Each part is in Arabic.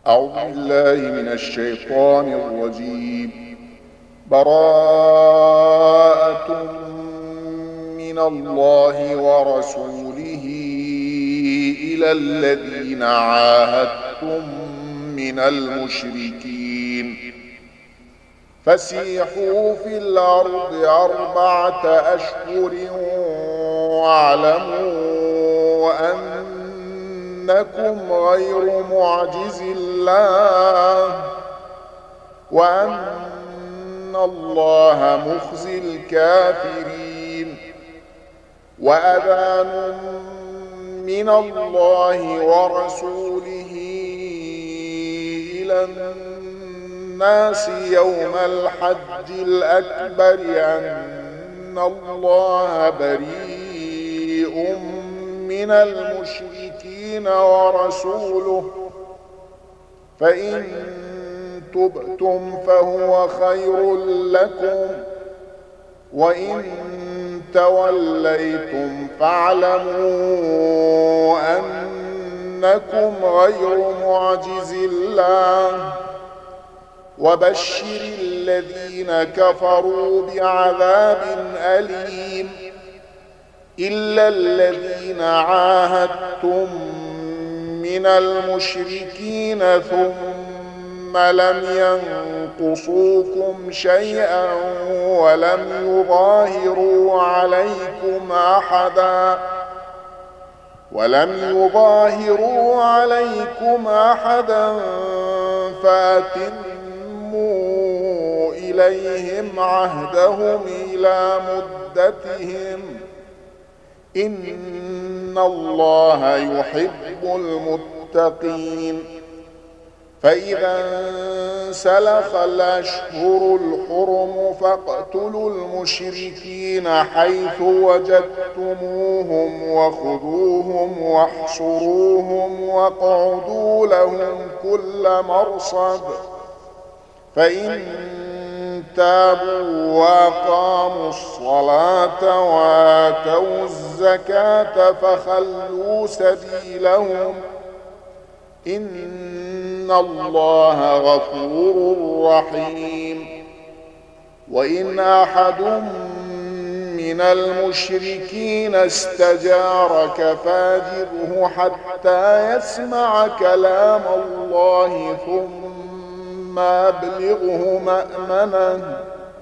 أعوذ بالله من الشيطان الرجيم. براءة من الله ورسوله إلى الذين عاهدتم من المشركين فسيحوا في الأرض 4 أشهر واعلموا أنكم غير معجز الله وأن الله مخزي الكافرين. وأذان من الله ورسوله إلى الناس يوم الحج الأكبر أن الله بريء من المشركين ورسوله فإن تبتم فهو خير لكم وإن توليتم فاعلموا أنكم غير معجز الله وبشر الذين كفروا بعذاب أليم إلا الذين عاهدتم من المشركين ثم لم ينقصوكم شيئا ولم يظاهروا عليكم أحدا فأتموا إليهم عهدهم إلى مدتهم إن الله يحب المتقين. فإذا انسلخ الأشهر الحرم فاقتلوا المشركين حيث وجدتموهم وخذوهم واحصروهم واقعدوا لهم كل مرصد فإن تابوا وأقاموا الصلاة وآتوا الزكاة فخلوا سبيلهم إن الله غفور رحيم. وإن أحد من المشركين استجارك فاجره حتى يسمع كلام الله ثم أبلغه مأمنه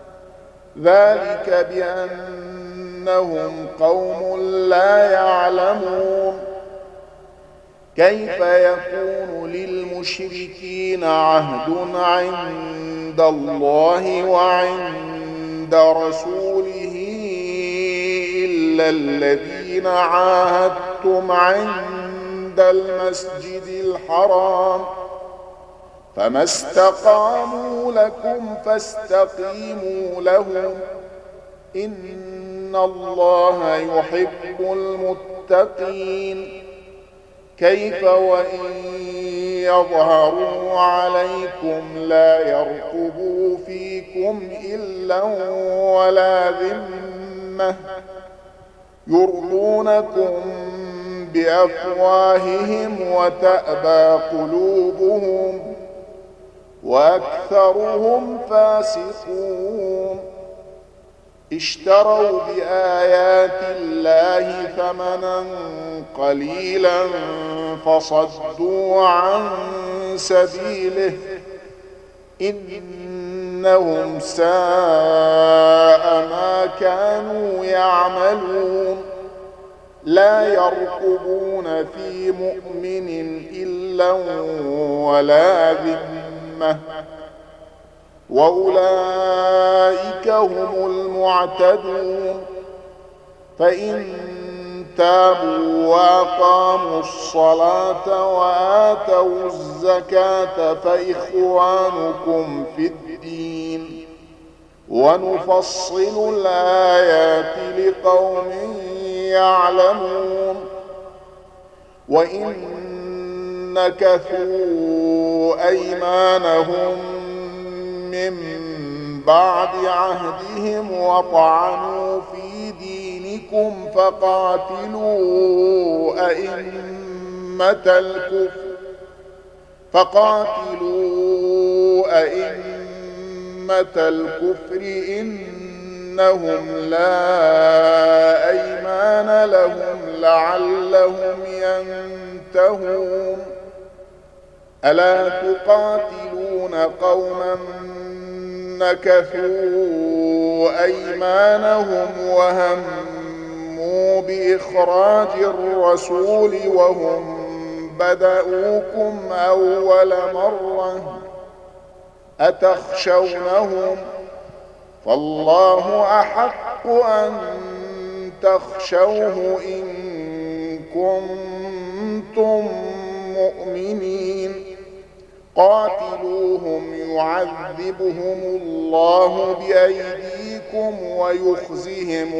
ذلك بأنهم قوم لا يعلمون. كيف يكون للمشركين عهد عند الله وعند رسوله إلا الذين عاهدتم عند المسجد الحرام فما استقاموا لكم فاستقيموا لهم إن الله يحب المتقين. كيف وإن يظهروا عليكم لا يرقبوا فيكم إلا ولا ذمة يرضونكم بأفواههم وتأبى قلوبهم وأكثرهم فاسقون. اشتروا بآيات الله ثمنا قليلا فصدوا عن سبيله إنهم ساء ما كانوا يعملون. لا يرقبون في مؤمن إلا ولا ذمة وأولئك هم المعتدون. فإن تابوا وأقاموا الصلاة وآتوا الزكاة فإخوانكم في الدين ونفصل الآيات لقوم يعلمون. وإن نكثوا أيمانهم من بعد عهدهم وطعنوا في دينكم فقاتلوا أئمة الكفر فقاتلوا أئمة الكفر إنهم لا أيمان لهم لعلهم ينتهون ألا تقاتلون قوما نكثوا أيمانهم وهموا بإخراج الرسول وهم بدؤوكم أول مرة أتخشونهم فالله أحق أن تخشوه إن كنتم مؤمنين قاتلوهم يعذبهم الله بأيديكم ويخزهم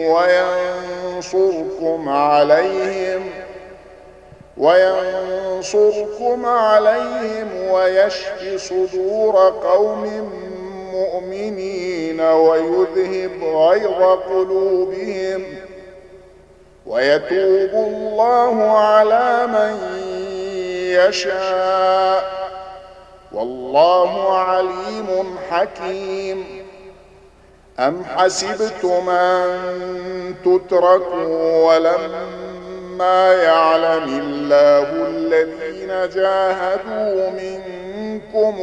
وينصركم عليهم ويشفي صدور قوم مؤمنين ويذهب غيظ قلوبهم ويتوب الله على من يشاء والله عليم حكيم أم حسبتم أن تتركوا ولما يعلم الله الذين جاهدوا منكم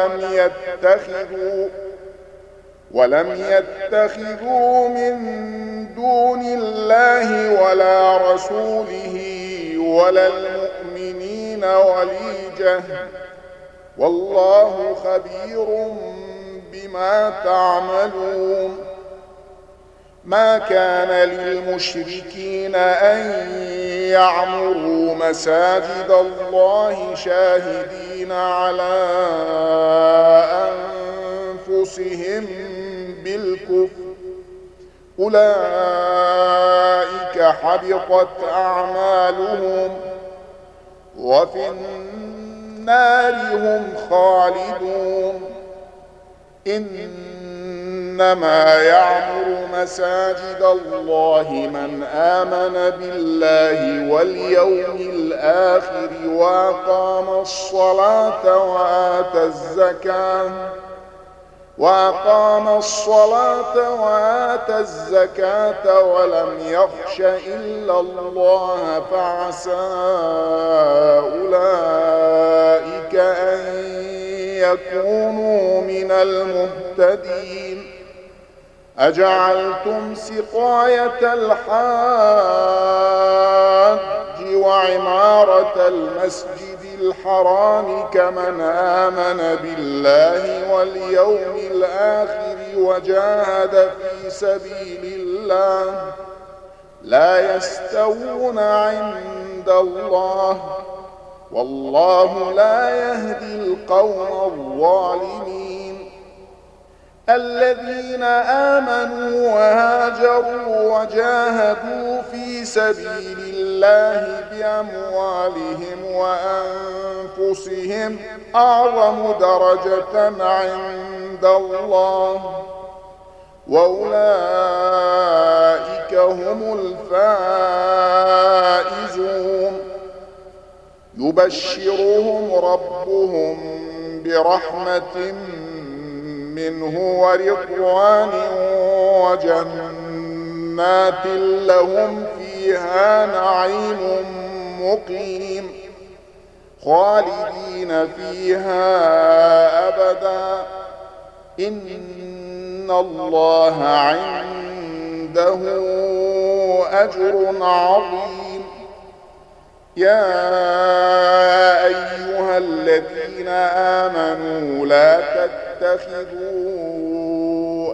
ولم يتخذوا من دون الله ولا رسوله ولا المؤمنين وليجة والله خبير بما تعملون ما كان للمشركين أن يعمروا مساجد الله شاهدين على أنفسهم بالكفر أولئك حبطت أعمالهم وفي النار هم خالدون إنما يعمر مساجد الله من آمن بالله واليوم الآخر وأقام الصلاة وآتى الزكاة ولم يخش إلا الله فعسى أولئك أن يكونوا من المهتدين أجعلتم سقاية الحاج وعمارة المسجد الحرام كمن آمن بالله واليوم الآخر وجاهد في سبيل الله لا يستوون عند الله والله لا يهدي القوم الظالمين الذين آمنوا وهاجروا وجاهدوا في سبيل الله بأموالهم وأنفسهم أعظم درجة عند الله وأولئك هم الفائزون يبشرهم ربهم برحمة منه ورضوان وجنات لهم فيها نعيم مقيم خالدين فيها أبدا إن الله عنده أجر عظيم يا أيها الذين آمنوا لا تتخذوا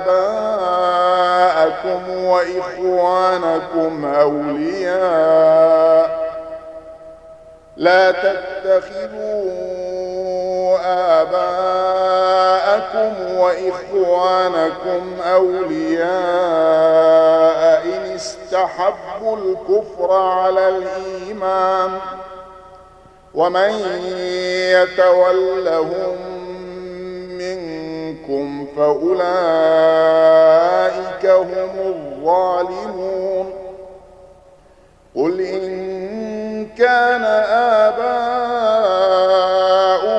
آباءكم وإخوانكم أولياء إن استحبوا الكفر على الإيمان ومن يتولهم منكم فأولئك هم الظالمون قل إن كان آباؤكم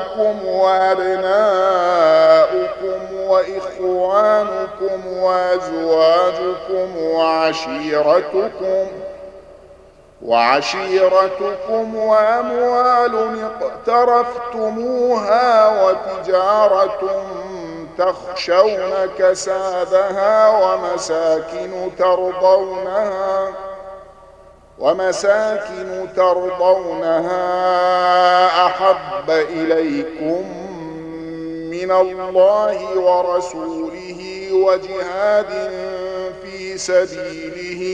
وعشيرتكم وأموال اقترفتموها وتجارة تخشون كسادها ومساكن ترضونها أحب إليكم من الله ورسوله وجهاد في سبيله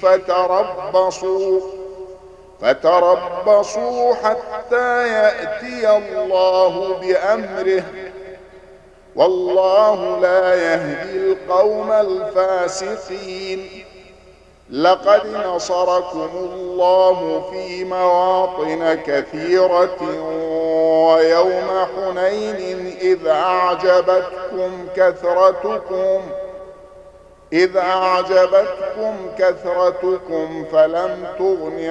فتربصوا حتى يأتي الله بأمره والله لا يهدي القوم الفاسقين. لقد نصركم الله في مواطن كثيرة ويوم حنين إذ أعجبتكم كثرتكم فلم تغن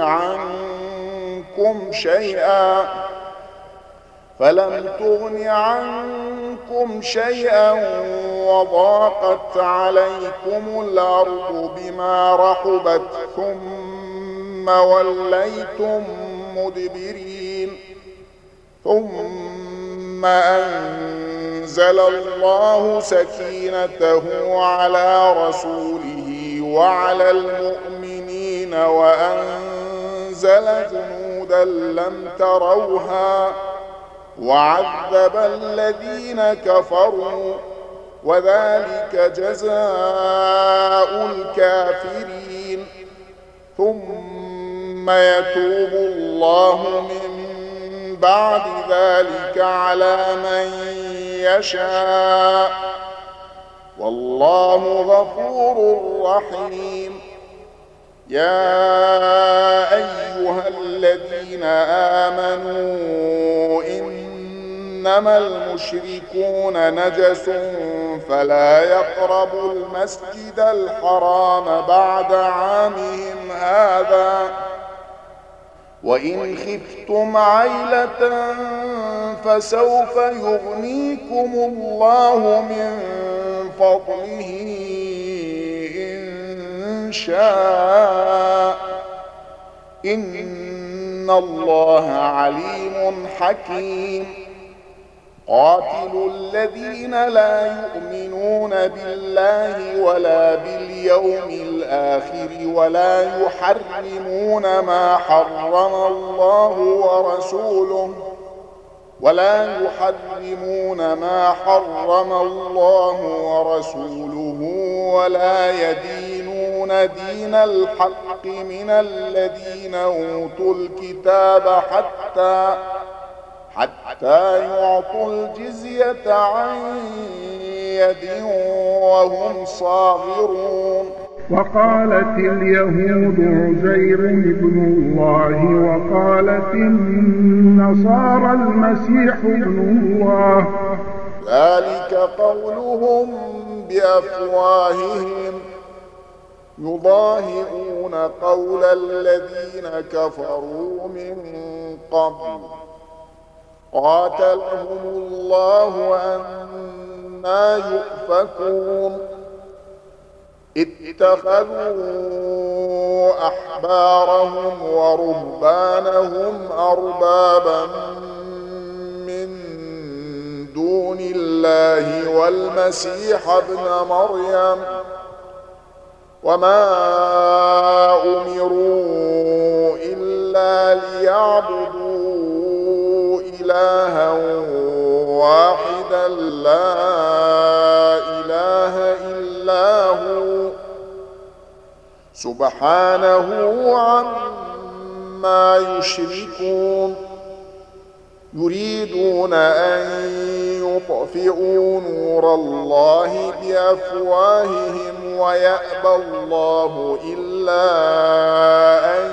عنكم شيئا وضاقت عليكم الأرض بما رحبت ثم وليتم مدبرين. ثم أنزل الله سكينته على رسوله وعلى المؤمنين وأنزل جنودا لم تروها وعذب الذين كفروا وذلك جزاء الكافرين. ثم يتوب الله من بعد ذلك على من يشاء والله غفور رحيم. يا أيها الذين آمنوا إنما المشركون نجس فلا يقربوا المسجد الحرام بعد عامهم هذا وإن خفتم عيلة فسوف يغنيكم الله من فضله إن شاء إن الله عليم حكيم. قاتلوا الذين لا يؤمنون بالله ولا باليوم الآخر ولا يحرمون ما حرم الله ورسوله ولا يدينون دين الحق من الذين أوتوا الكتاب حتى يعطوا الجزية عن يد وهم صاغرون. وقالت اليهود عزير ابن الله وقالت النصارى المسيح ابن الله ذلك قولهم بأفواههم يضاهئون قول الذين كفروا من قبل قاتلهم الله أنى يؤفكون. اتخذوا أحبارهم ورهبانهم أربابا من دون الله والمسيح ابن مريم وما أمروا إلا ليعبدوا إلها واحدا لا إله إلا هو سبحانه عما يشركون. يريدون أن يطفئوا نور الله بأفواههم ويأبى الله إلا أن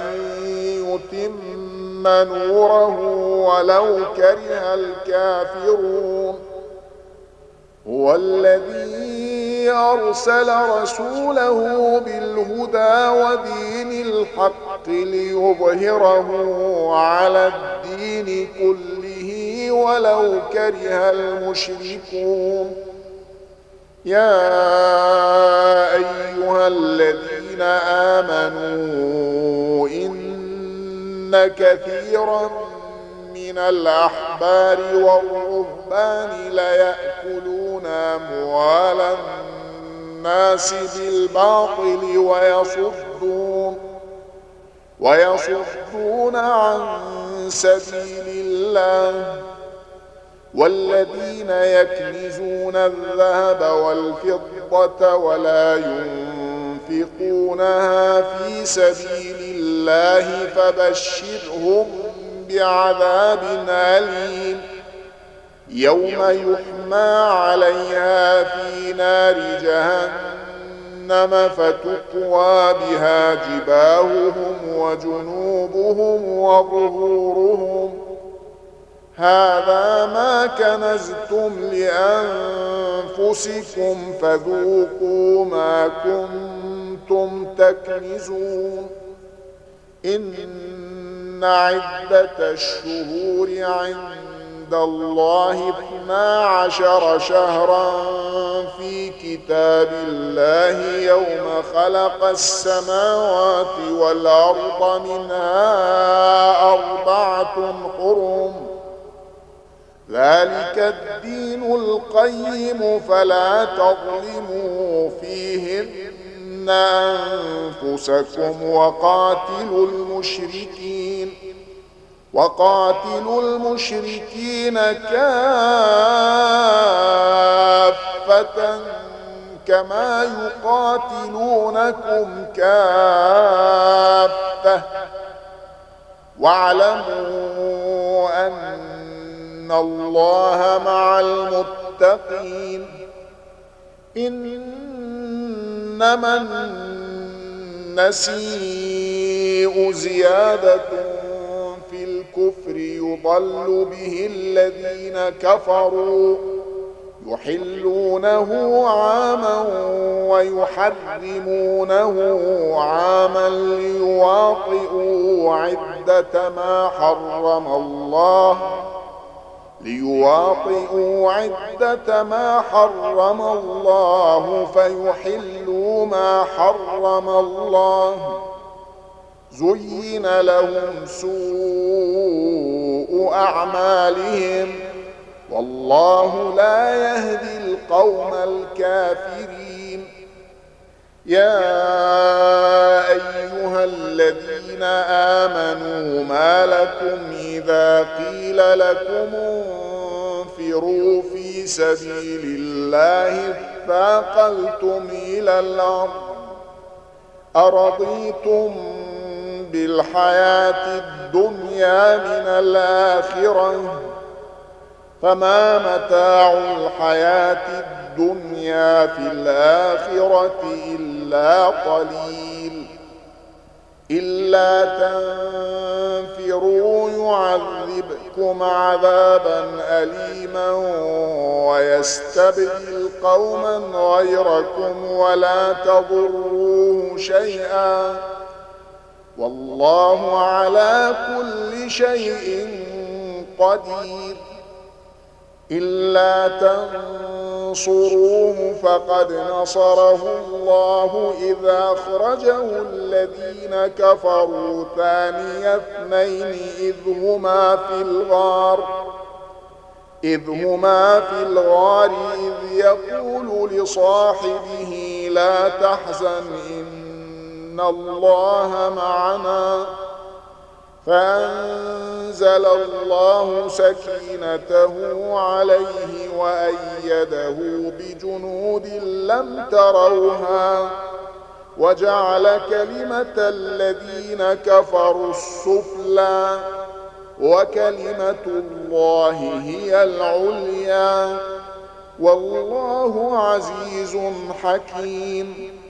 يتم نوره ولو كره الكافرون. هو الذي أرسل رسوله بالهدى ودين الحق ليظهره على الدين كله ولو كره المشركون. يا أيها الذين آمنوا إن كثيرا من الأحبار والرهبان ليأكلون أموال الناس بالباطل ويصدون عن سبيل الله. والذين يكنزون الذهب والفضة ولا ينفقونها في سبيل الله فبشرهم بعذاب أليم يوم يحمى عليها في نار جهنم فتقوى بها جباههم وجنوبهم وظهورهم هذا ما كنزتم لأنفسكم فذوقوا ما كنتم تكنزون. إن عدة الشهور عند الله 12 شهرا في كتاب الله يوم خلق السماوات والأرض منها 4 حرم ذلك الدين القيم فلا تظلموا فيهن أنفسكم وقاتلوا المشركين كافة كما يقاتلونكم كافة واعلموا أن الله مع المتقين. إنما النسيء زيادة في الكفر يضل به الذين كفروا يحلونه عاما ويحرمونه عاما ليواطئوا عدة ما حرم الله فيحلوا ما حرم الله. زين لهم سوء أعمالهم والله لا يهدي القوم الكافرين. يا أيها الذين آمنوا ما لكم إذا قيل لكم انفروا في سبيل الله اثاقلتم إلى الأرض أرضيتم بالحياة الدنيا من الآخرة فما متاع الحياة الدنيا في الآخرة إلا قليل. إلا تنفروا يعذبكم عذابا أليما ويستبدل قوما غيركم ولا تضروه شيئا والله على كل شيء قدير. إلا تنصروه فقد نصره الله إذ أخرجه الذين كفروا ثاني اثنين إذ هما في الغار إذ يقول لصاحبه لا تحزن إن الله معنا فأنزل الله سكينته عليه وأيده بجنود لم تروها وجعل كلمة الذين كفروا السفلى وكلمة الله هي العليا والله عزيز حكيم.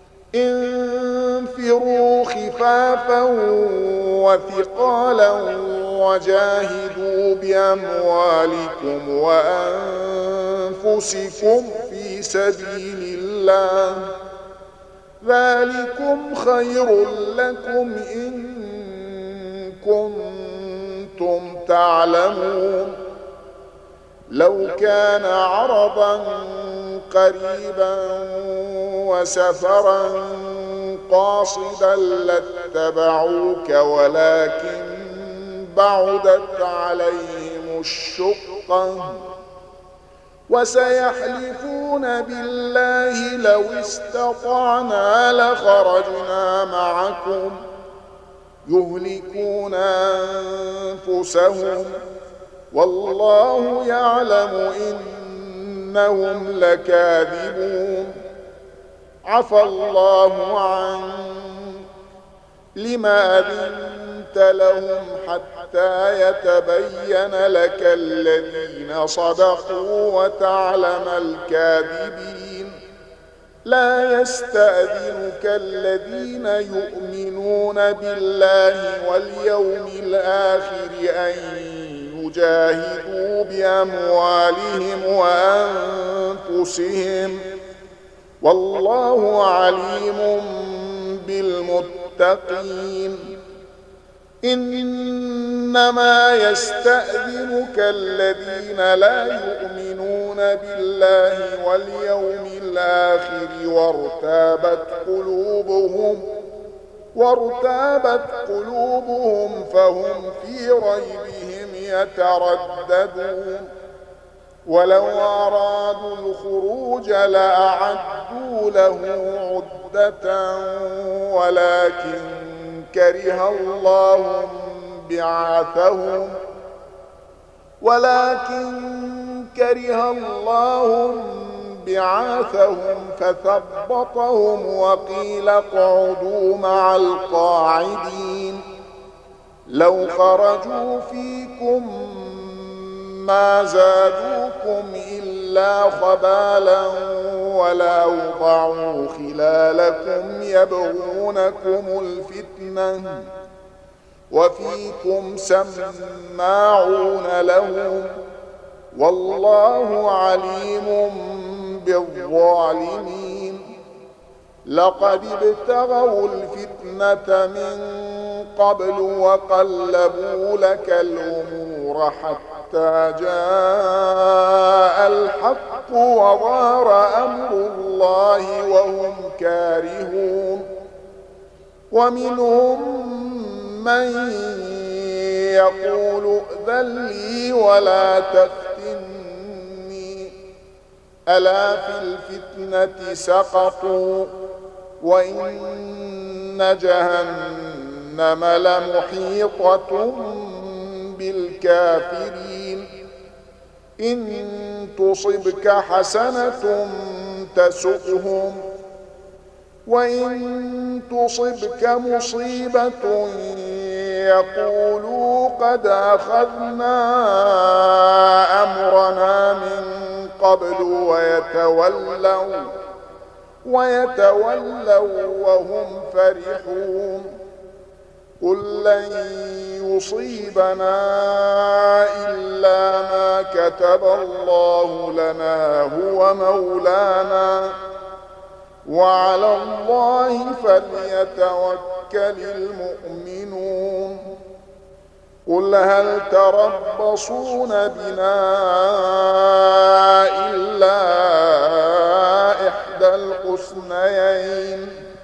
انفروا خفافا وثقالا وجاهدوا بأموالكم وأنفسكم في سبيل الله ذلكم خير لكم إن كنتم تعلمون. لو كان عرضا قريبا وسفرا قاصدا لاتبعوك ولكن بعدت عليهم الشقة وسيحلفون بالله لو استطعنا لخرجنا معكم يهلكون أنفسهم والله يعلم إنهم لكاذبون عفى الله عنك لما أذنت لهم حتى يتبين لك الذين صدقوا وتعلم الكاذبين لا يستأذنك الذين يؤمنون بالله واليوم الآخر أن يجاهدوا بأموالهم وأنفسهم والله عليم بالمتقين إنما يستأذنك الذين لا يؤمنون بالله واليوم الآخر وارتابت قلوبهم فهم في ريبهم يترددون ولو أرادوا الخروج لأعدوا له عدة ولكن كره الله بعاثهم فثبطهم وقيل اقعدوا مع القاعدين لو خرجوا فيكم ما زادوكم إلا خبالا ولأوضعوا خلالكم يبغونكم الفتنة وفيكم سماعون لهم والله عليم بالظالمين لقد ابتغوا الفتنة من قبل وقلبوا لك الأمور حتى جاء الحق وظهر أمر الله وهم كارهون ومنهم من يقول ائذن لي ولا تفتني ألا في الفتنة سقطوا وإن جهنم لمحيطة بالكافرين إن تصبك حسنة تسؤهم وإن تصبك مصيبة يقولوا قد أخذنا أمرنا من قبل ويتولوا وهم فرحون قل لن يصيبنا إلا ما كتب الله لنا هو مولانا وعلى الله فليتوكل المؤمنون قل هل تربصون بنا إلا إحدى الحسنيين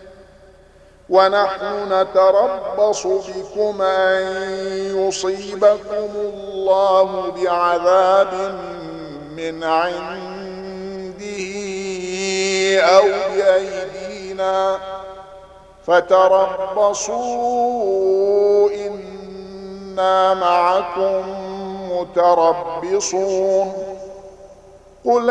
ونحن نتربص بكم أن يصيبكم الله بعذاب من عنده أو بأيدينا فتربصوا إنا معكم متربصون قل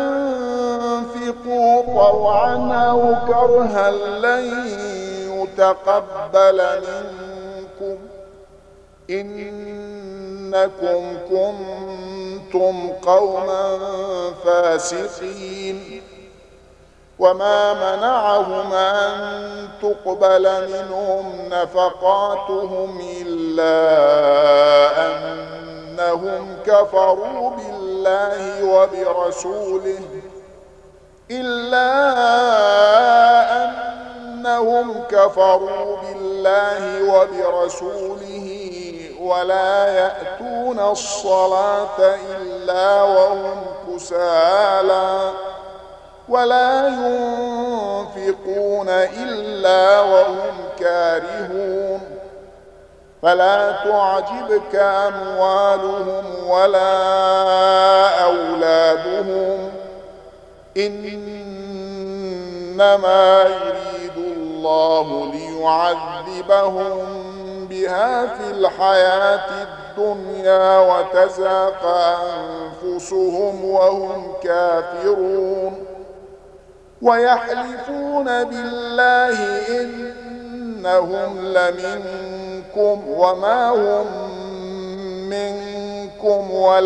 أنفقوا طوعا أو كرها لن يتقبل منكم إنكم كنتم قوما فاسقين وما منعهم أن تقبل منهم نفقاتهم إلا أنهم كفروا بالله وبرسوله ولا يأتون الصلاة إلا وهم كسالى ولا ينفقون إلا وهم كارهون فلا تعجبك أموالهم ولا أولادهم إنما يريد الله ليعذبهم بها في الحياة الدنيا وتزهق أنفسهم وهم كافرون ويحلفون بالله إنهم لمنكم وما هم منكم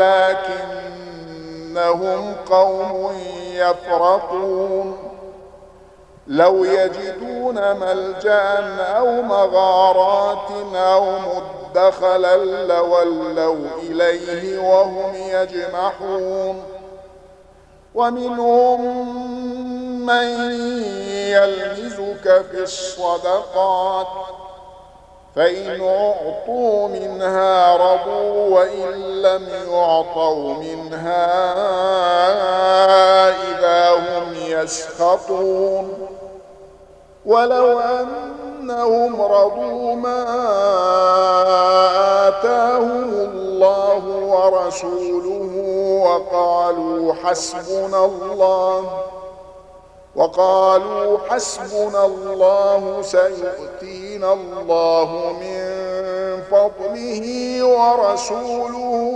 ولكنهم قوم يفرقون لو يجدون ملجأ أو مغارات أو مدخلا لولوا إليه وهم يجمحون ومنهم من يلمزك في الصدقات فإن أعطوا منها رضوا وإن لم يعطوا منها إذا هم يسخطون ولو أنهم رضوا ما آتاهم الله ورسوله وقالوا حسبنا الله سيؤتينا الله من فضله ورسوله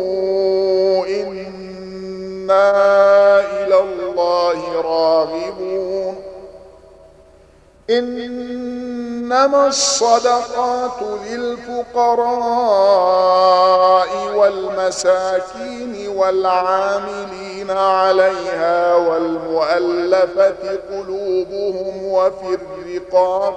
إنا إلى الله راغبون إنما الصدقات للفقراء والمساكين والعاملين عليها والمؤلفة قلوبهم وفي الرقاب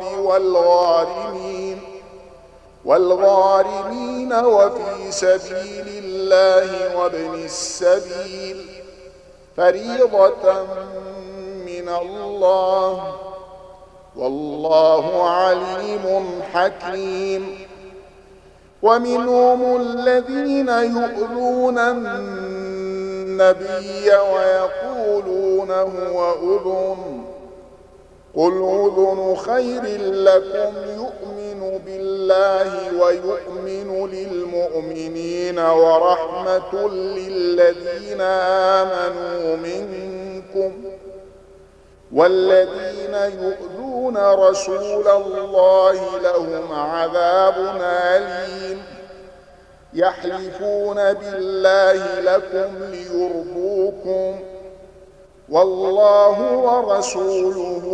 والغارمين وفي سبيل الله وابن السبيل فريضة من الله والله عليم حكيم ومنهم الذين يؤذون النبي ويقولون هو أذن قل أذن خير لكم يؤمن بالله ويؤمن للمؤمنين ورحمة للذين آمنوا منكم والذين يؤذون رسول الله لهم عذاب أليم يحلفون بالله لكم ليرضوكم والله ورسوله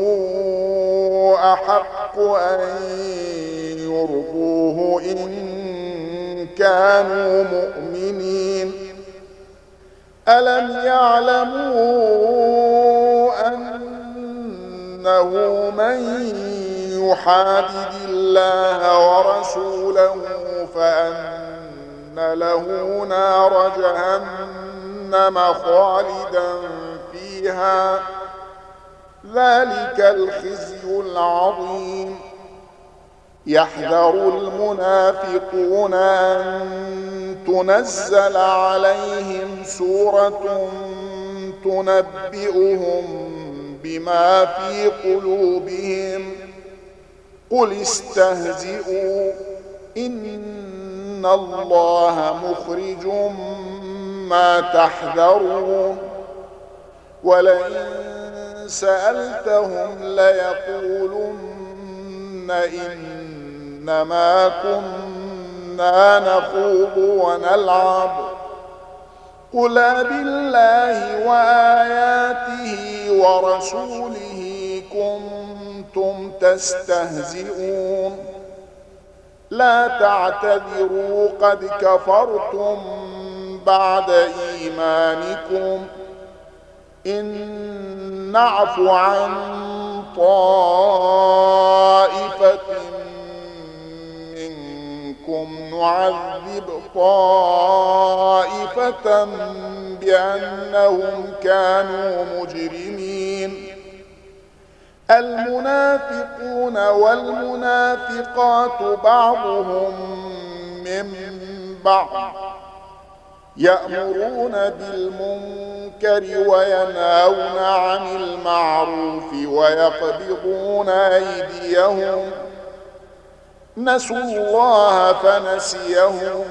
أحق أن يرضوه إن كانوا مؤمنين ألم يعلموا أنه من يحادد الله ورسوله فأن له نار جهنم خالدا فيها ذلك الخزي العظيم يحذر المنافقون أن تنزل عليهم سورة تنبئهم بما في قلوبهم قل استهزئوا إن الله مخرج ما تحذرون ولئن سألتهم ليقولن إنما كنا نخوض ونلعب قل بالله وآياته ورسوله كنتم تستهزئون لا تعتذروا قد كفرتم بعد إيمانكم إن نعف عن طائفة منكم نعذب طائفة بأنهم كانوا مجرمين المنافقون والمنافقات بعضهم من من بعض يأمرون بالمنكر وينهون عن المعروف ويقبضون أيديهم نسوا الله فنسيهم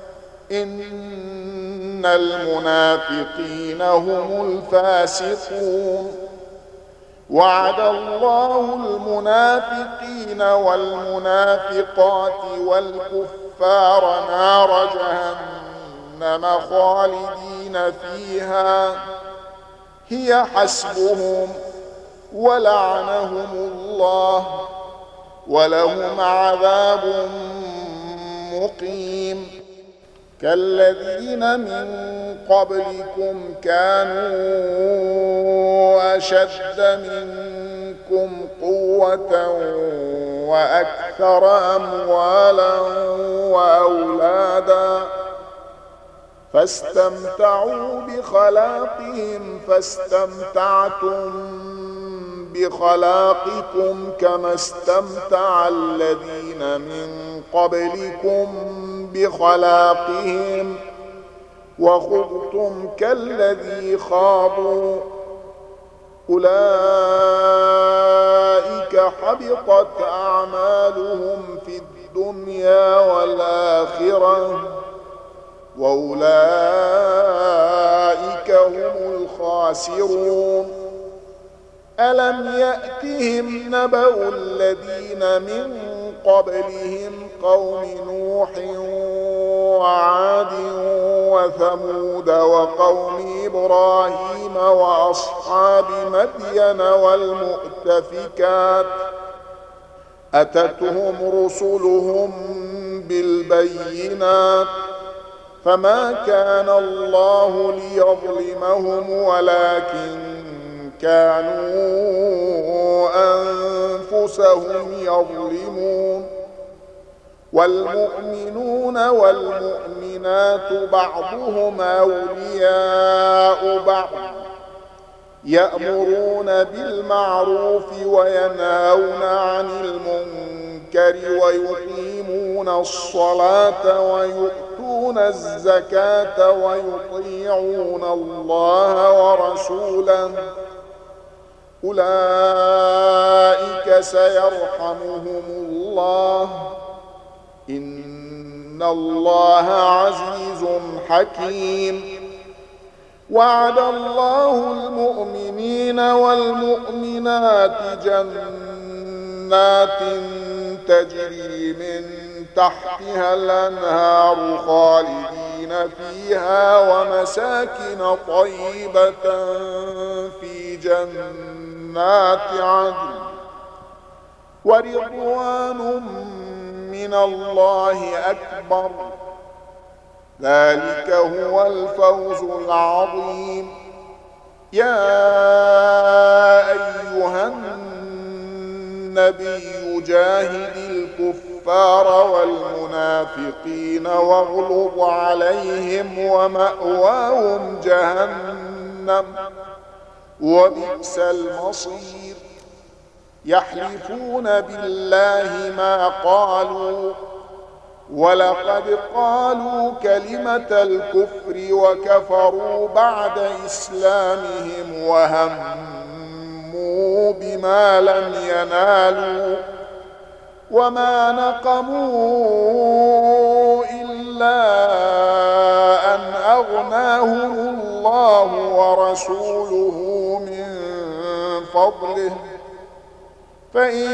إن المنافقين هم الفاسقون وعد الله المنافقين والمنافقات والكفار نار جهنم خالدين فيها هي حسبهم ولعنهم الله ولهم عذاب مقيم كالذين من قبلكم كانوا أشد منكم قوة وأكثر أموالا وأولادا فاستمتعوا بخلاقهم فاستمتعتم بخلاقكم كما استمتع الذين من قبلكم بخلاقهم وخضتم كالذي خاضوا أولئك حبطت أعمالهم في الدنيا والآخرة وأولئك هم الخاسرون ألم يأتهم نبأ الذين من قبلهم قوم نوح وعاد وثمود وقوم إبراهيم وأصحاب مدين والمؤتفكات أتتهم رسلهم بالبينات فما كان الله ليظلمهم ولكن كانوا أنفسهم يظلمون والمؤمنون والمؤمنات بعضهم أولياء بعض يأمرون بالمعروف وينهون عن المنكر ويقيمون الصلاة ويؤتون الزكاة ويطيعون الله ورسوله أولئك سيرحمهم الله إن الله عزيز حكيم وعد الله المؤمنين والمؤمنات جنات تجري من تحتها الأنهار خالدين فيها ومساكن طيبة في جنات عدن ورضوان من الله أكبر ذلك هو الفوز العظيم يا أيها النبي جاهد الكفار والمنافقين واغلظ عليهم ومأواهم جهنم وبئس المصير يحلفون بالله ما قالوا ولقد قالوا كلمة الكفر وكفروا بعد إسلامهم وهموا بما لم ينالوا وما نقموا إلا أن أغناهم الله ورسوله من فضله فإن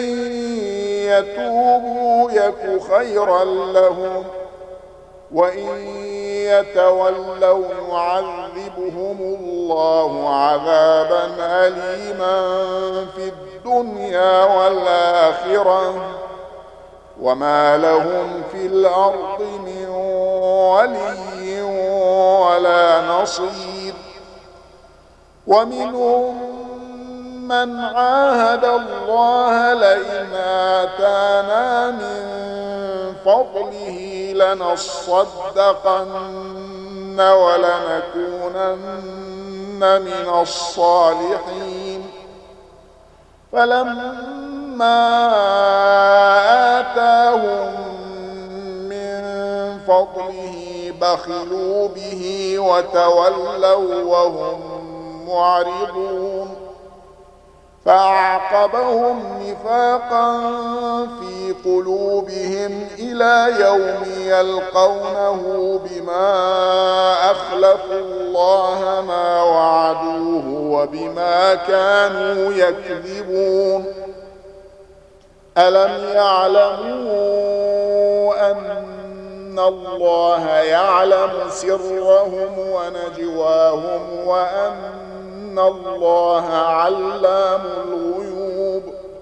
يتوبوا يك خيرا لهم وإن يتولوا يعذبهم الله عذابا أليما في الدنيا والآخرة وما لهم في الأرض من ولي ولا نصير ومنهم من عاهد الله لئن آتانا من فضله لنصدقن ولنكونن من الصالحين فلما آتاهم من فضله بخلوا به وتولوا وهم معرضون فأعقبهم نفاقا في قلوبهم إلى يوم يلقونه بما أخلفوا الله ما وعدوه وبما كانوا يكذبون ألم يعلموا أن الله يعلم سرهم ونجواهم وأن الله علام الغيوب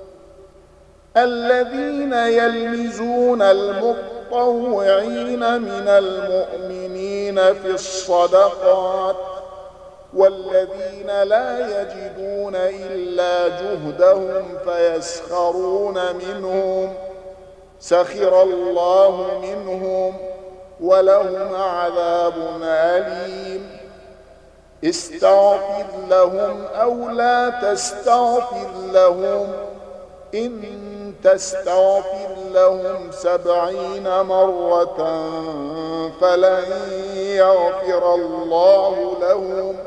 الذين يلمزون المطوعين من المؤمنين في الصدقات والذين لا يجدون إلا جهدهم فيسخرون منهم سخر الله منهم ولهم عذاب أليم استغفر لهم أو لا تستغفر لهم إن تستغفر لهم 70 مرة فلن يغفر الله لهم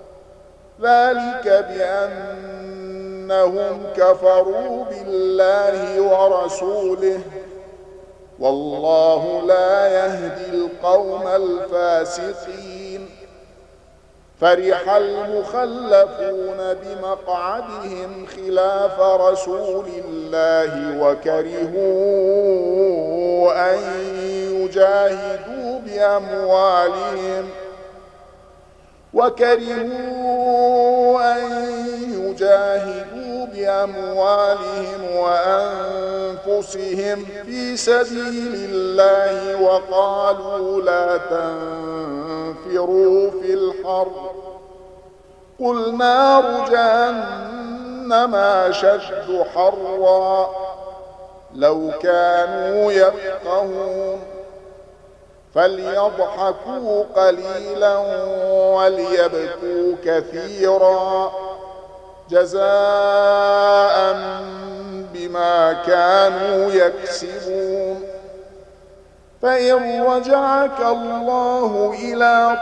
ذلك بأنهم كفروا بالله ورسوله والله لا يهدي القوم الفاسقين فرح المخلفون بمقعدهم خلاف رسول الله وكرهوا أن يجاهدوا بأموالهم وأنفسهم في سبيل الله وقالوا لا تنفروا في الحر قل نار جهنم أشد حرا لو كانوا يفقهون فليضحكوا قليلا وليبكوا كثيرا جزاء بما كانوا يكسبون فإن رجعك الله إلى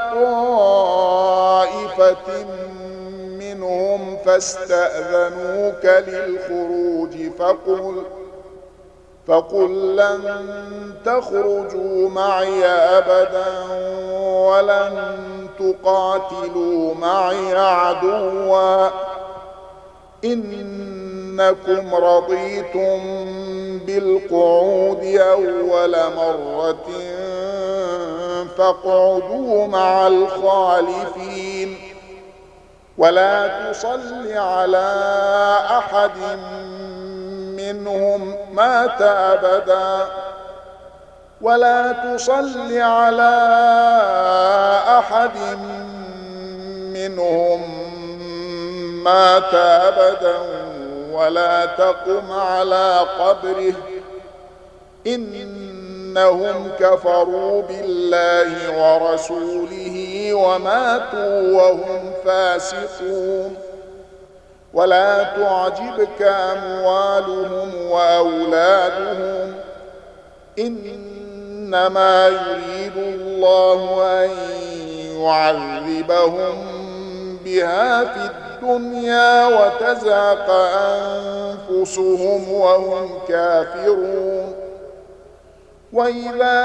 طائفة منهم فاستأذنوك للخروج فقل لن تخرجوا معي أبدا ولن تقاتلوا معي عدوا إنكم رضيتم بالقعود أول مرة فاقعدوا مع الخالفين ولا تصل على أحد منهم مات أبدا ولا تقم على قبره إنهم كفروا بالله ورسوله وماتوا وهم فاسقون ولا تعجبك أموالهم وأولادهم إنما يريد الله أن يعذبهم بها في الدنيا وتزهق أنفسهم وهم كافرون وإذا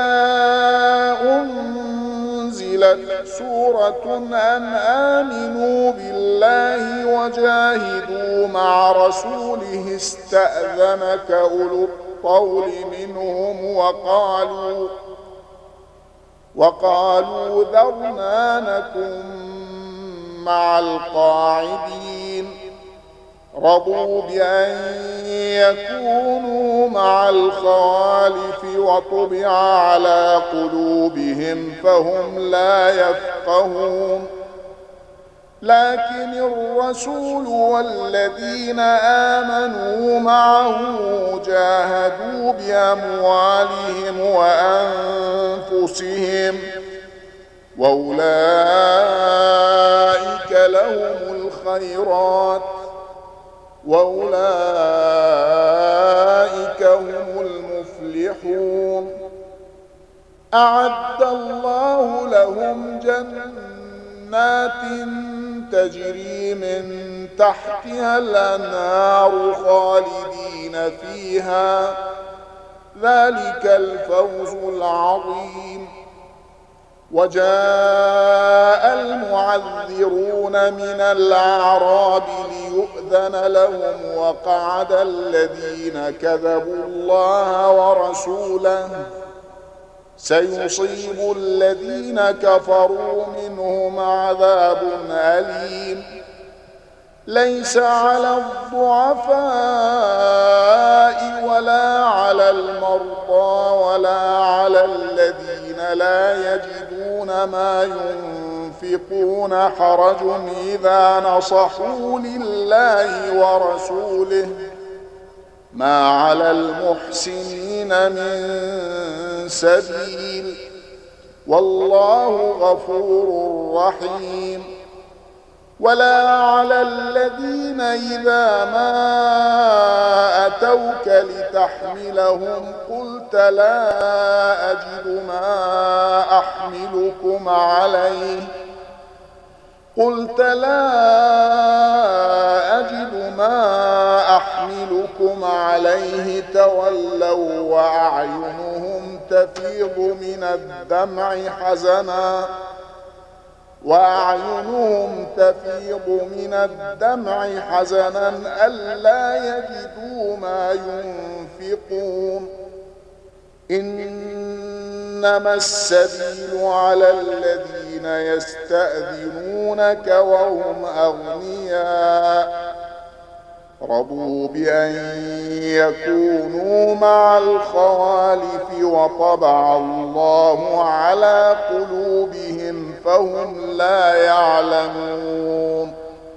أنزلت سورة أن آمنوا بالله وجاهدوا مع رسوله استأذنك أولو الطول منهم وقالوا ذرنا نكن مع القاعدين رضوا بأن يكونوا مع الخوالف وطبع على قلوبهم فهم لا يفقهون لكن الرسول والذين آمنوا معه جاهدوا بأموالهم وأنفسهم وأولئك لهم الخيرات وأولئك هم المفلحون أعد الله لهم جنات تجري من تحتها الأنهار خالدين فيها، ذلك الفوز العظيم. وجاء المعذرون من الأعراب ليؤذن لهم، وقعد الذين كذبوا الله ورسوله، سيصيب الذين كفروا منهم عذاب أليم. ليس على الضعفاء ولا على المرضى ولا على الذين لا يجدون ما ينفقون حرج إذا نصحوا لله ورسوله، ما على المحسنين من سبيل، والله غفور رحيم. ولا على الذين إذا ما أتوك لتحملهم قلت لا أجد ما أحملكم عليه تولوا وأعينهم تفيض من الدمع حزنا ألا يجدوا ما ينفقون. إنما السبيل على الذين يستأذنونك وهم أغنياء، رضوا بأن يكونوا مع الخوالف وطبع الله على قلوبهم فهم لا يعلمون.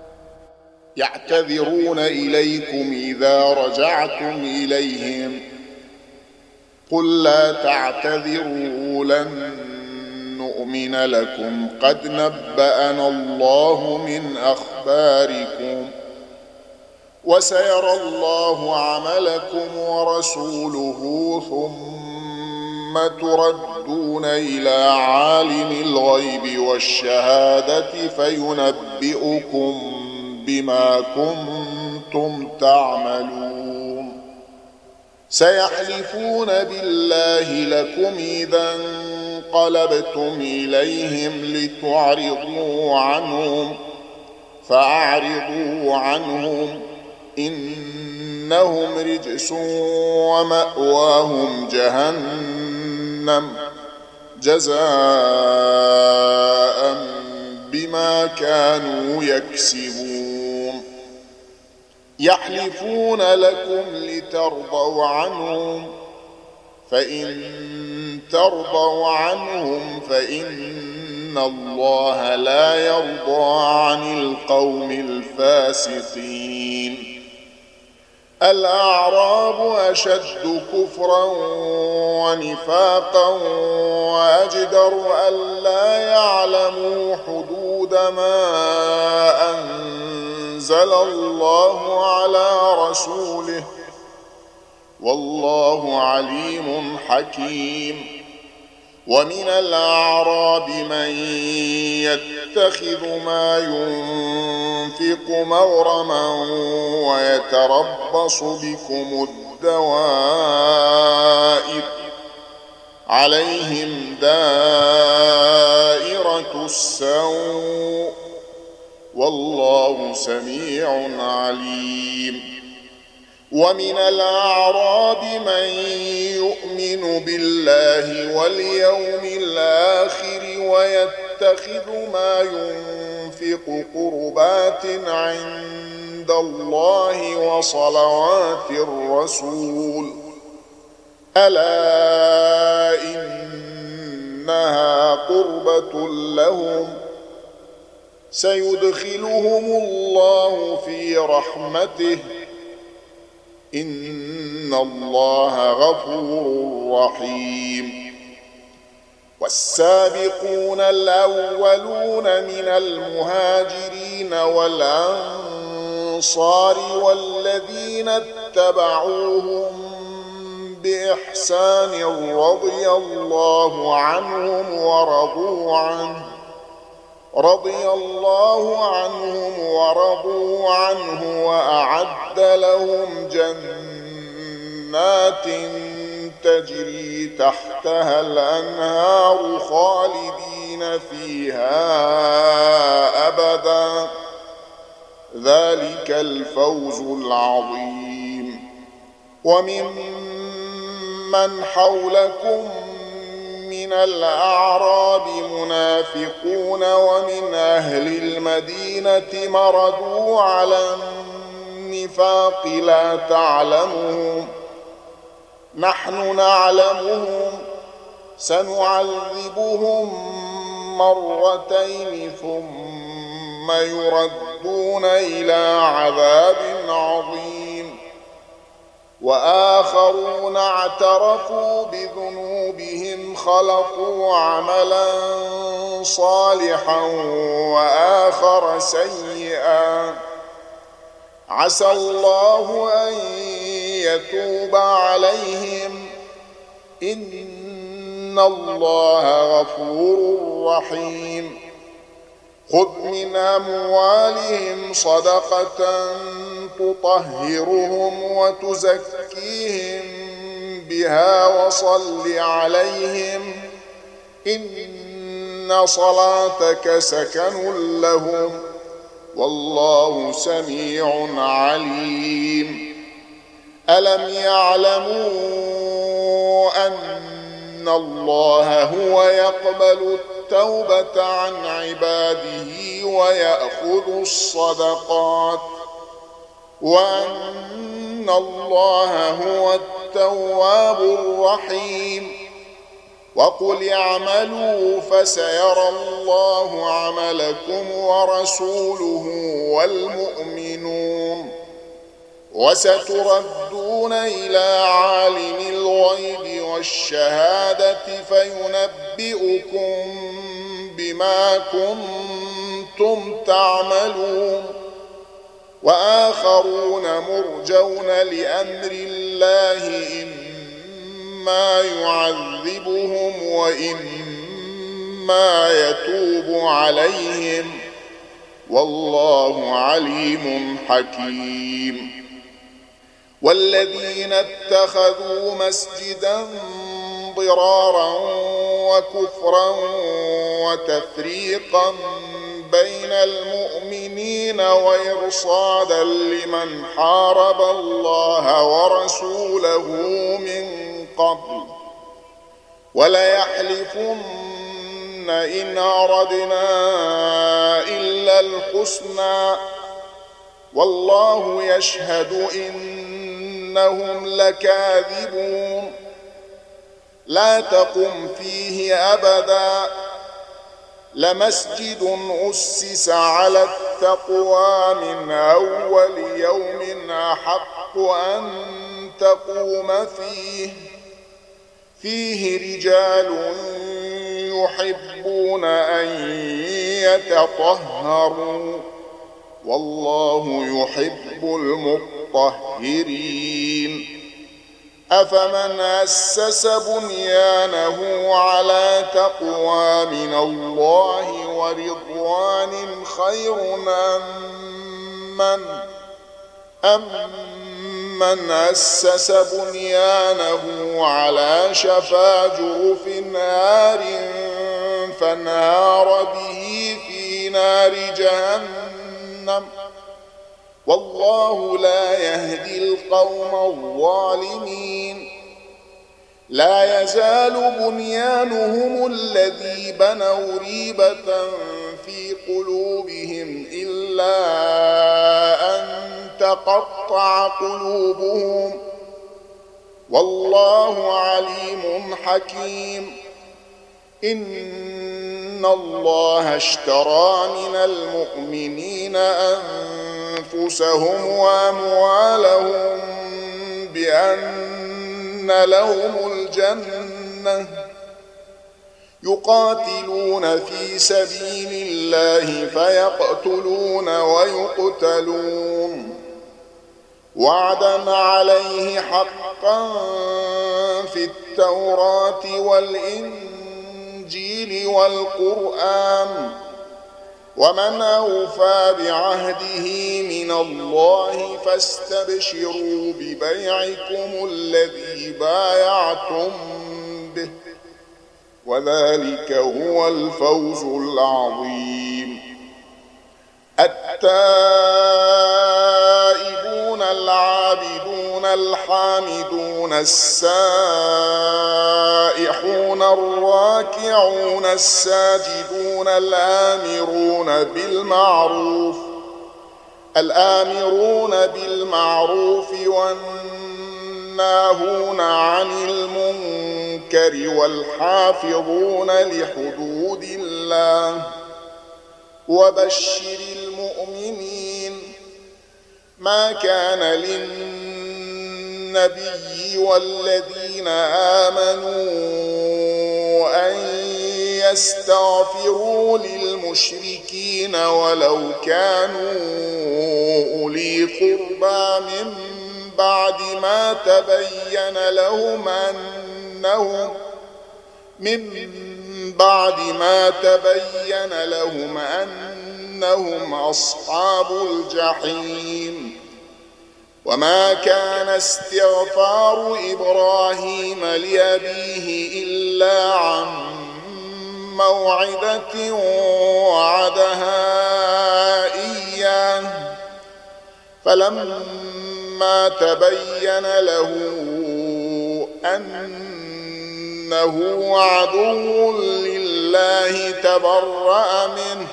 يعتذرون إليكم إذا رجعتم إليهم، قل لا تعتذروا لن نؤمن لكم قد نبأنا الله من أخباركم، وسيرى الله عملكم ورسوله ثم تردون إلى عالم الغيب والشهادة فينبئكم بما كنتم تعملون. سيحلفون بالله لكم إذا انقلبتم إليهم لتعرضوا عنهم، فأعرضوا عنهم إنهم رجس ومأواهم جهنم جزاء بما كانوا يكسبون. يحلفون لكم لترضوا عنهم، فإن ترضوا عنهم فإن الله لا يرضى عن القوم الفاسقين. الأعراب أشد كفرا ونفاقا وأجدر ألا يعلموا حدود ما أنزل الله على رسوله، والله عليم حكيم. ومن الأعراب من يتخذ ما ينفق مغرما ويتربص بكم الدوائر، عليهم دائرة السوء، والله سميع عليم. ومن الأعراب من يؤمن بالله واليوم الآخر ويتخذ ما ينفق قربات عند الله وصلوات الرسول، ألا إنها قربة لهم، سيدخلهم الله في رحمته، إن الله غفور رحيم. والسابقون الأولون من المهاجرين والأنصار والذين اتبعوهم بإحسان رضي الله عنهم ورضوا عنه وأعد لهم جنات تجري تحتها الأنهار خالدين فيها أبدا ذلك الفوز العظيم. وممن حولكم من الأعراب منافقون ومن أهل المدينة مردوا على النفاق لا تعلمهم نحن نعلمهم سنعذبهم مرتين ثم يردون إلى عذاب عظيم. وآخرون اعترفوا بذنوبهم خلقوا عملا صالحا وآخر سيئا عسى الله أن يتوب عليهم إن الله غفور رحيم. خذ من أموالهم صدقة تطهرهم وتزكيهم بها وصل عليهم إن صلاتك سكن لهم والله سميع عليم. ألم يعلموا أن الله هو يقبل التوبة عن عباده ويأخذ الصدقات وأن الله هو التواب الرحيم. وقل اعملوا فسيرى الله عملكم ورسوله والمؤمنون وستردون إلى عالم الغيب والشهادة فينبئكم بما كنتم تعملون. وآخرون مرجون لأمر الله إما يعذبهم وإما يتوب عليهم والله عليم حكيم. والذين اتخذوا مسجدا ضرارا وكفرا وتفريقا بين المؤمنين وإرصادا لمن حارب الله ورسوله من قبل وليحلفن إن أردنا إلا الحسنى والله يشهد إنهم لكاذبون. لا تقم فيه أبدا لمسجد أسس على التقوى من أول يوم أحق أن تقوم فيه رجال يحبون أن يتطهروا والله يحب المطهرين. أفمن أسس بنيانه على تقوى من الله ورضوان خير أمن أسس بنيانه على شفا جرف نار فنار به في نار جهنم والله لا يهدي القوم الظالمين. لا يزال بنيانهم الذي بنوا ريبة في قلوبهم إلا أن تقطع قلوبهم والله عليم حكيم. إن الله اشترى من المؤمنين أنفسهم وأموالهم بأن لهم الجنة يقاتلون في سبيل الله فيقتلون ويقتلون وعدا عليه حقا في التوراة والإنجيل والقرآن، ومن أوفى بعهده من الله، فاستبشروا ببيعكم الذي بايعتم به، وذلك هو الفوز العظيم. التائبون العابدون الحامدون السائحون الراكعون الساجدون الآمرون بالمعروف والناهون عن المنكر والحافظون لحدود الله، وبشر المؤمنين. ما كان للنبي والذين آمنوا أن يستغفروا للمشركين ولو كانوا أولي قربى من بعد ما تبين لهم أنهم أصحاب الجحيم. وما كان استغفار إبراهيم لأبيه إلا عن موعدة وعدها إياه، فلما تبين له أنه عدو لله تبرأ منه،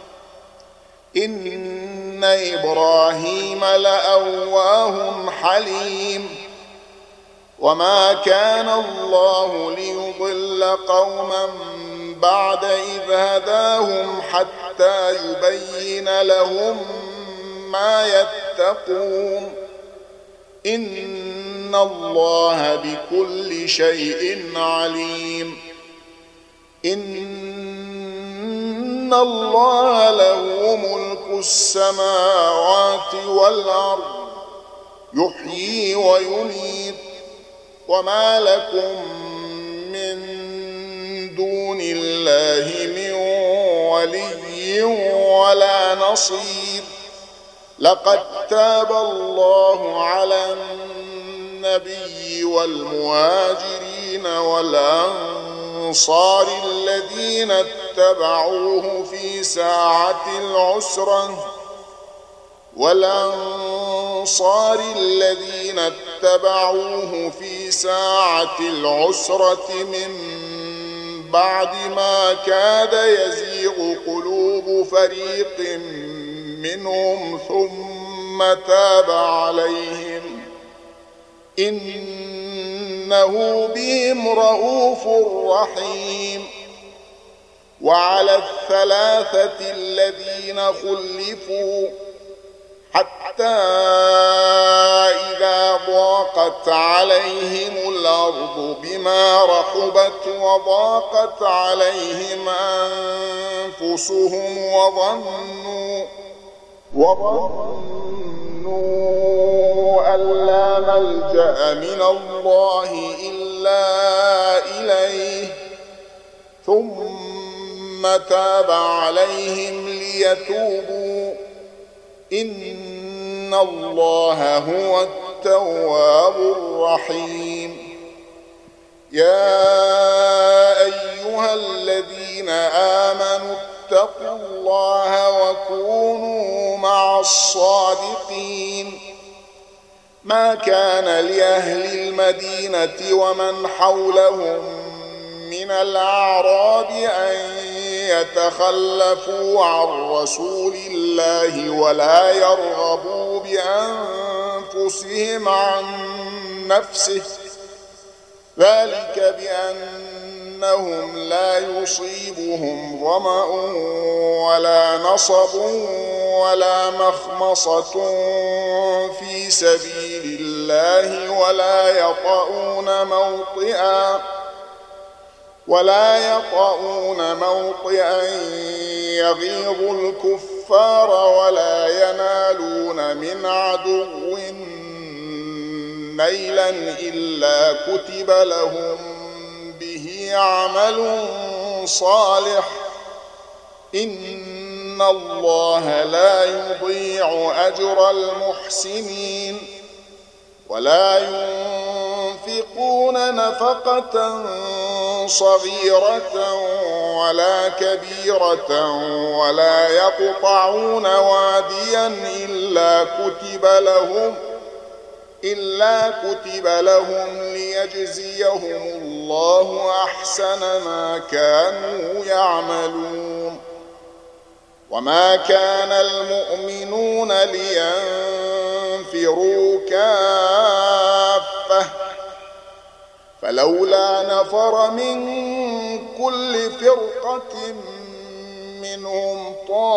إن إبراهيم لأواه حليم. وما كان الله ليضل قوما بعد إذ هداهم حتى يبين لهم ما يتقون، إن الله بكل شيء عليم. إن الله له ملك السماوات والأرض، يحيي ويميت، وما لكم من دون الله من ولي ولا نصير. لقد تاب الله على النبي والمهاجرين والأنصار الذين اتبعوه في ساعة العسرة من بعد ما كاد يزيغ قلوب فريق منهم ثم تاب عليهم، إنه بهم رءوف رحيم. وعلى الثلاثة الذين خلفوا حتى إذا ضاقت عليهم الأرض بما رحبت وضاقت عليهم أنفسهم وظنوا أن لا ملجأ من الله إلا إليه، ثم تاب عليهم ليتوبوا، إن الله هو التواب الرحيم. يا أيها الذين آمنوا اتقوا الله وكونوا مع الصادقين. ما كان لأهل المدينة ومن حولهم من الأعراب أن يتخلفوا عن رسول الله ولا يرغبوا بأنفسهم عن نفسه، ذلك بأنهم لا يصيبهم ظمأ ولا نصب ولا مخمصة في سبيل الله ولا يطؤون موطئا يغيظ الكفار ولا ينالون من عدو نيلا إلا كتب لهم به عمل صالح إن الله لا يضيع أجر المحسنين ولا ينفقون نفقة صغيرة ولا كبيرة ولا يقطعون واديا إلا كتب لهم ليجزيهم الله أحسن ما كانوا يعملون وما كان المؤمنون لينفروا كافة فلولا نفر من كل فرقة منهم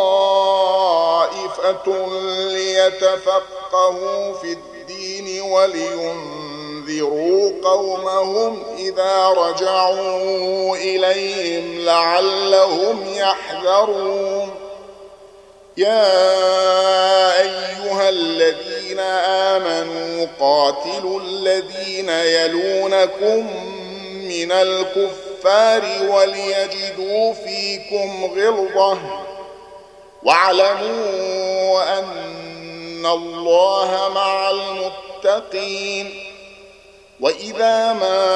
طائفة ليتفقهوا في الدين ولينذروا قومهم إذا رجعوا إليهم لعلهم يحذرون يا أيها الذين آمنوا قاتلوا الذين يلونكم من الكفار وليجدوا فيكم غلظة واعلموا أن الله مع المتقين وإذا ما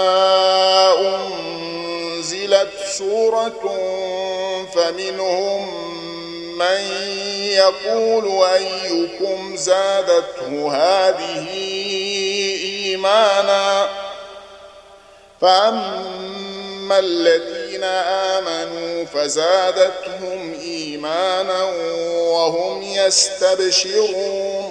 أنزلت سورة فمنهم من يقول أيكم زادته هذه إيمانا فأما الذين آمنوا فزادتهم إيمانا وهم يستبشرون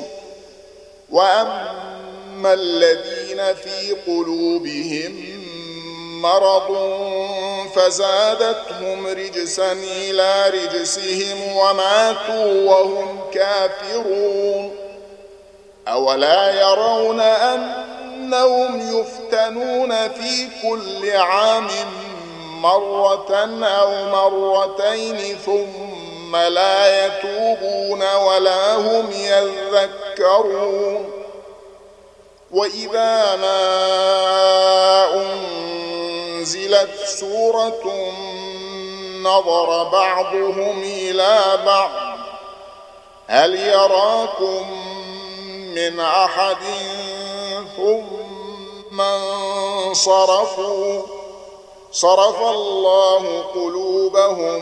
وأما الذين في قلوبهم مرض فزادتهم رجسا إلى رجسهم وماتوا وهم كافرون أولا يرون أنهم يفتنون في كل عام مرة أو مرتين ثم لا يتوبون ولا هم يذكرون وإذا ما أنزلت سورة نظر بعضهم إلى بعض هل يراكم من أحد ثم انصرفوا صرف الله قلوبهم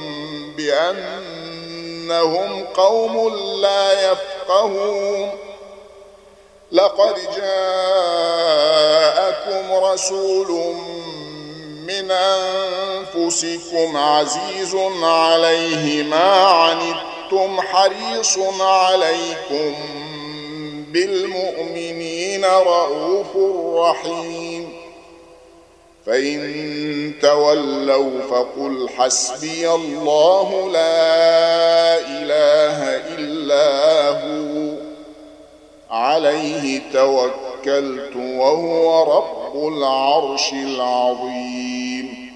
بأنهم قوم لا يفقهون لقد جاءكم رسول من أنفسكم عزيز عليه ما عنتم حريص عليكم بالمؤمنين رؤوف رحيم فإن تولوا فقل حسبي الله لا إله إلا هو عليه توكلت وهو رب العرش العظيم